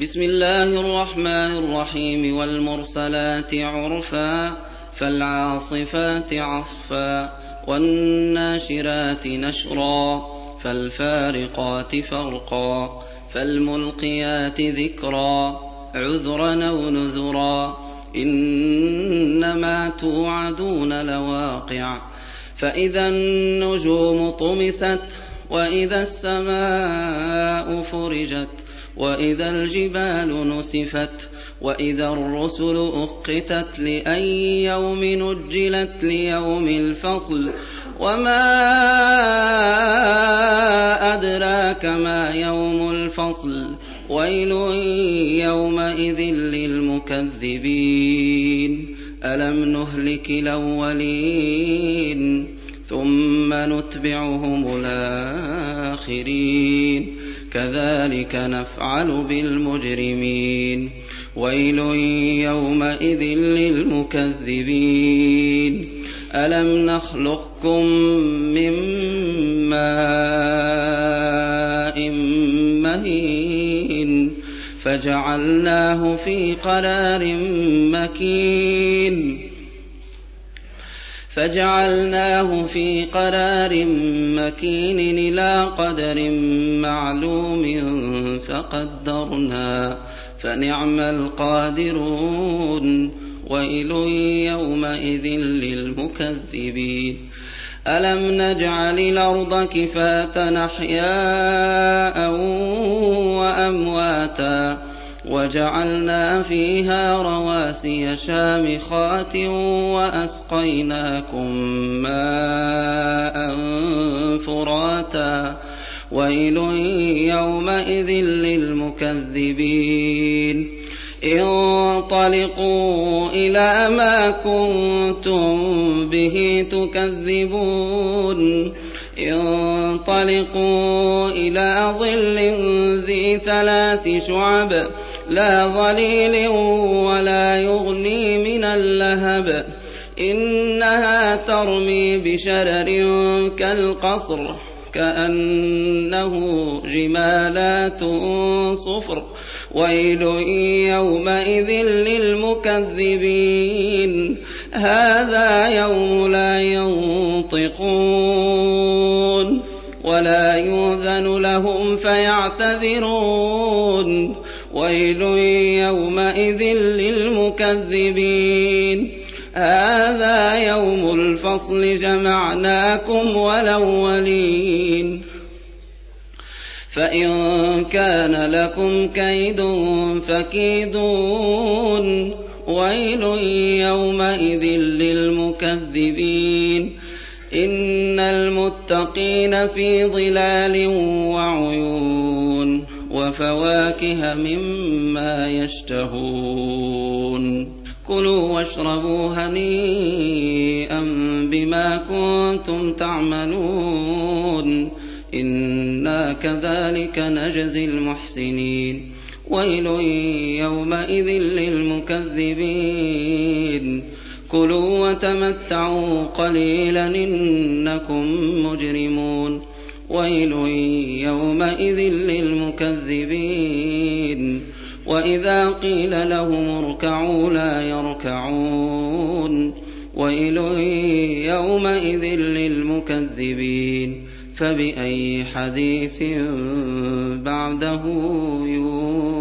بسم الله الرحمن الرحيم والمرسلات عرفا فالعاصفات عصفا والناشرات نشرا فالفارقات فرقا فالملقيات ذكرا عذرا أو نذرا إنما توعدون لواقع فإذا النجوم طمست وإذا السماء فرجت وإذا الجبال نسفت وإذا الرسل أقتت لأي يوم نجلت ليوم الفصل وما أدراك ما يوم الفصل ويل يومئذ للمكذبين ألم نهلك الأولين ثم نتبعهم الآخرين كذلك نفعل بالمجرمين ويل يومئذ للمكذبين ألم نخلقكم من ماء مهين فجعلناه في قرار مكين إلى قدر معلوم فقدرنا فنعم القادرون ويل يومئذ للمكذبين ألم نجعل الأرض كفاة أحياء وأمواتا وجعلنا فيها رواسي شامخات وأسقيناكم ماء فراتا ويل يومئذ للمكذبين انطلقوا إلى ما كنتم به تكذبون انطلقوا إلى ظل ذي 3 شعب لا ظليل ولا يغني من اللهب إنها ترمي بشرر كالقصر كأنه جمالات صفر ويل يومئذ للمكذبين هذا يوم لا ينطقون ولا يؤذن لهم فيعتذرون ويل يومئذ للمكذبين هذا يوم الفصل جمعناكم والأولين فإن كان لكم كيد فكيدون ويل يومئذ للمكذبين إن المتقين في ظلال وعيون وفواكه مما يشتهون كلوا واشربوا هنيئا بما كنتم تعملون إنا كذلك نجزي المحسنين ويل يومئذ للمكذبين كلوا وتمتعوا قليلا إنكم مجرمون ويل يومئذ للمكذبين وإذا قيل لهم اركعوا لا يركعون ويل يومئذ للمكذبين فبأي حديث بعده يؤمنون